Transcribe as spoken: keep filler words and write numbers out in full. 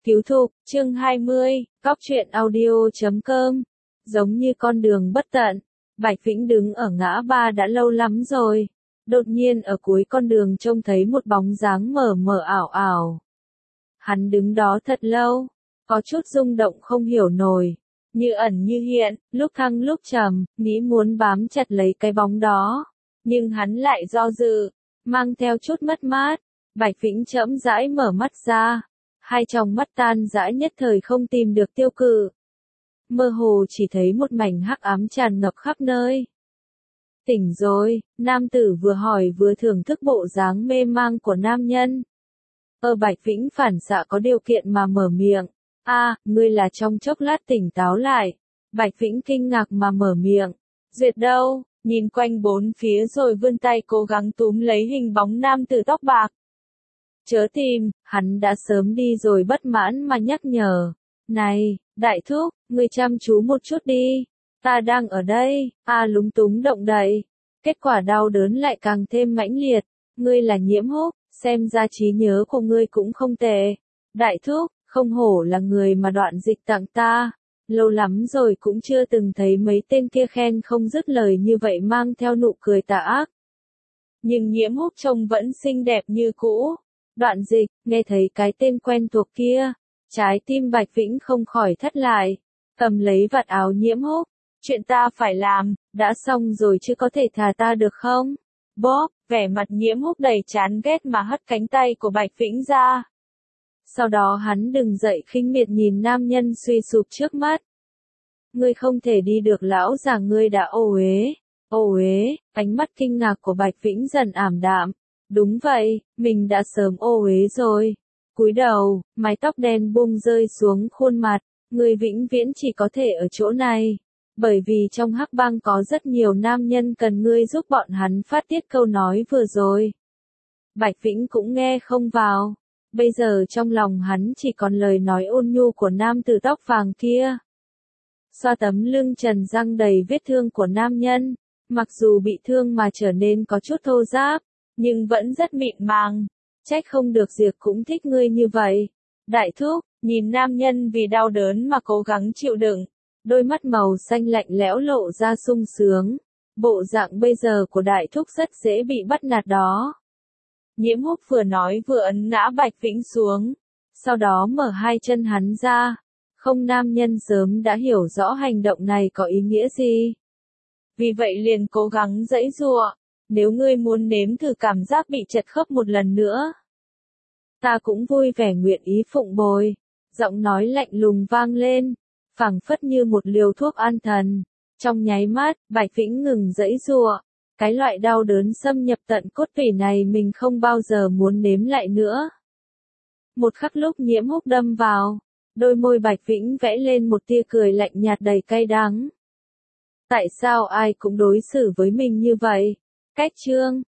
Cứu thục, chương hai mươi, góc truyện audio chấm com. Giống như con đường bất tận, Bạch Vĩnh đứng ở ngã ba đã lâu lắm rồi. Đột nhiên ở cuối con đường trông thấy một bóng dáng mờ mờ ảo ảo. Hắn đứng đó thật lâu, có chút rung động không hiểu nổi, như ẩn như hiện, lúc thăng lúc trầm, nghĩ muốn bám chặt lấy cái bóng đó. Nhưng hắn lại do dự, mang theo chút mất mát. Bạch Vĩnh chậm rãi mở mắt ra. Hai tròng mắt tan rã nhất thời không tìm được tiêu cự. Mơ hồ chỉ thấy một mảnh hắc ám tràn ngập khắp nơi. Tỉnh rồi, nam tử vừa hỏi vừa thưởng thức bộ dáng mê mang của nam nhân. Ở Bạch Vĩnh phản xạ có điều kiện mà mở miệng. A, à, ngươi là trong chốc lát tỉnh táo lại. Bạch Vĩnh kinh ngạc mà mở miệng. Duyệt đâu, nhìn quanh bốn phía rồi vươn tay cố gắng túm lấy hình bóng nam tử tóc bạc. Chớ tìm, hắn đã sớm đi rồi bất mãn mà nhắc nhở. Này, đại thúc, ngươi chăm chú một chút đi. Ta đang ở đây, a à, lúng túng động đậy. Kết quả đau đớn lại càng thêm mãnh liệt. Ngươi là Nhiễm Húc, xem ra trí nhớ của ngươi cũng không tệ. Đại thúc, không hổ là người mà Đoạn Dịch tặng ta. Lâu lắm rồi cũng chưa từng thấy mấy tên kia khen không dứt lời như vậy mang theo nụ cười tà ác. Nhưng Nhiễm Húc trông vẫn xinh đẹp như cũ. Đoạn Dịch, nghe thấy cái tên quen thuộc kia, trái tim Bạch Vĩnh không khỏi thắt lại, cầm lấy vạt áo Nhiễm Húc, chuyện ta phải làm, đã xong rồi chứ có thể thả ta được không? Bóp, vẻ mặt Nhiễm Húc đầy chán ghét mà hất cánh tay của Bạch Vĩnh ra. Sau đó hắn đứng dậy khinh miệt nhìn nam nhân suy sụp trước mắt. Ngươi không thể đi được, lão già ngươi đã ô uế, ô uế, ánh mắt kinh ngạc của Bạch Vĩnh dần ảm đạm. Đúng vậy, mình đã sớm ô uế rồi. Cúi đầu, mái tóc đen buông rơi xuống khuôn mặt, người vĩnh viễn chỉ có thể ở chỗ này. Bởi vì trong hắc bang có rất nhiều nam nhân cần ngươi giúp bọn hắn phát tiết câu nói vừa rồi. Bạch Vĩnh cũng nghe không vào. Bây giờ trong lòng hắn chỉ còn lời nói ôn nhu của nam tử tóc vàng kia. Xoa tấm lưng trần răng đầy vết thương của nam nhân, mặc dù bị thương mà trở nên có chút thô ráp, nhưng vẫn rất mịn màng. Trách không được Diệp cũng thích ngươi như vậy. Đại thúc, nhìn nam nhân vì đau đớn mà cố gắng chịu đựng, đôi mắt màu xanh lạnh lẽo lộ ra sung sướng. Bộ dạng bây giờ của đại thúc rất dễ bị bắt nạt đó. Nhiễm Húc vừa nói vừa ấn ngã Bạch Vĩnh xuống, sau đó mở hai chân hắn ra. Không, nam nhân sớm đã hiểu rõ hành động này có ý nghĩa gì. Vì vậy liền cố gắng giãy giụa. Nếu ngươi muốn nếm thử cảm giác bị chật khớp một lần nữa, ta cũng vui vẻ nguyện ý phụng bồi. Giọng nói lạnh lùng vang lên, phảng phất như một liều thuốc an thần. Trong nháy mắt, Bạch Vĩnh ngừng giãy giụa. Cái loại đau đớn xâm nhập tận cốt tủy này mình không bao giờ muốn nếm lại nữa. Một khắc lúc Nhiễm Húc đâm vào, đôi môi Bạch Vĩnh vẽ lên một tia cười lạnh nhạt đầy cay đắng. Tại sao ai cũng đối xử với mình như vậy? Cách chương